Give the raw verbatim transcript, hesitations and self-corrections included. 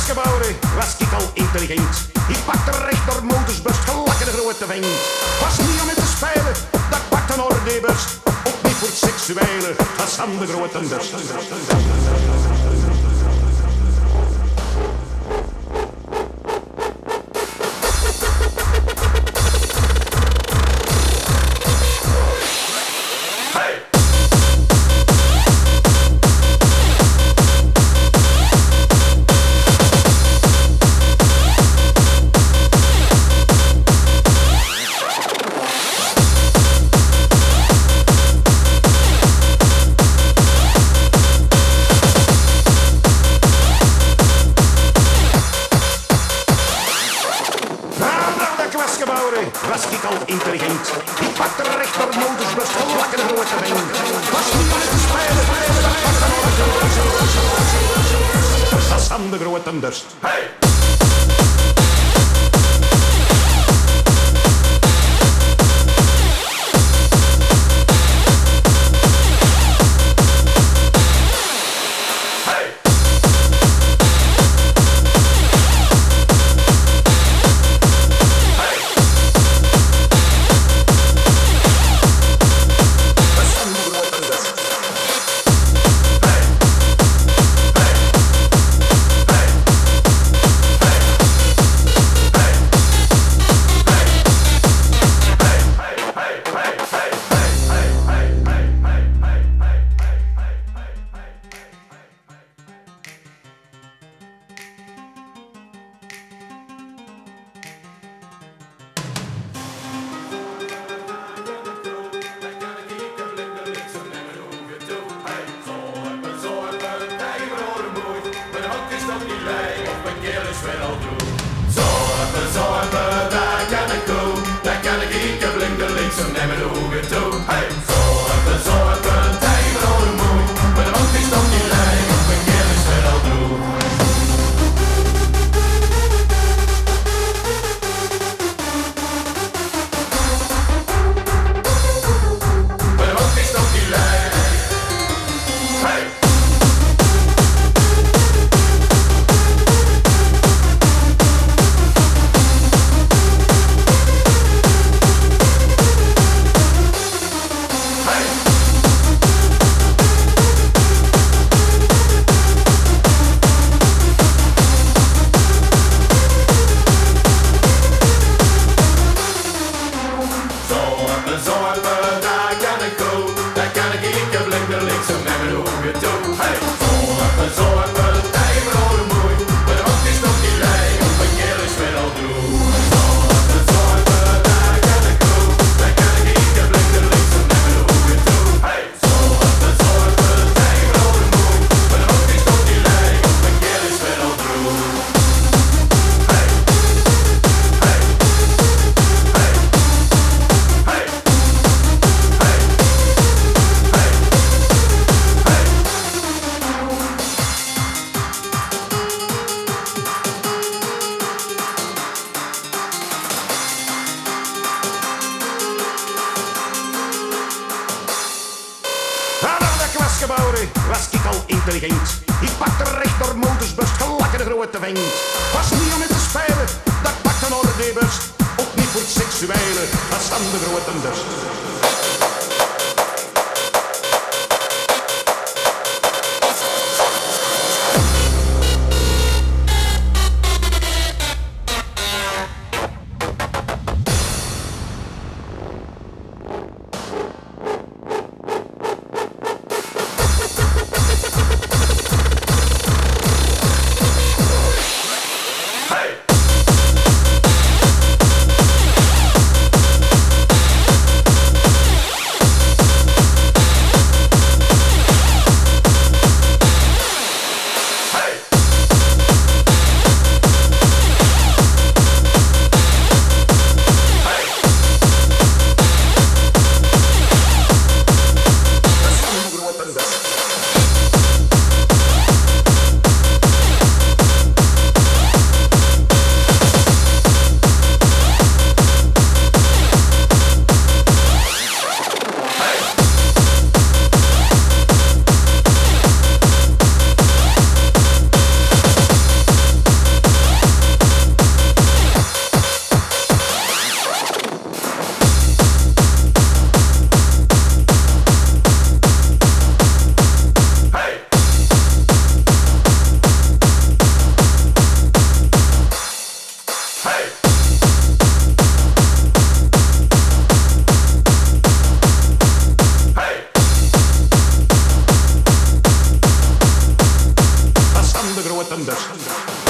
gebouwen was ik al intelligent. Ik pakte recht door motorsbust, gelakken de grote vent. Was niet om mee te spelen, dat pakte een ordeebust. Ook niet voor het seksuele, dat was aan de grote bust. Was ik al intelligent. Ik pakte recht door motorsbust, gelakken de grote vent. Was niet aan het spelen, dat was aan de grote bust. Hey! Zorpen, daar kan ik go, daar kan ik kieken, blinken links en neem het ogen toe. Hey, zorpen, zorpen, tegen mijn oren moe, maar de mond is toch niet leeg, of mijn keel is weer al droog. Maar de mond is toch niet leeg. Hey. Gebouwen was ik al intelligent. Ik pakte recht door motorsbust, gelakken de grote vent. Was niet om mee te spelen, dat pakte een ordeebust. Ook niet voor het seksuele, dat was aan de grote bust. Hey! de grote best.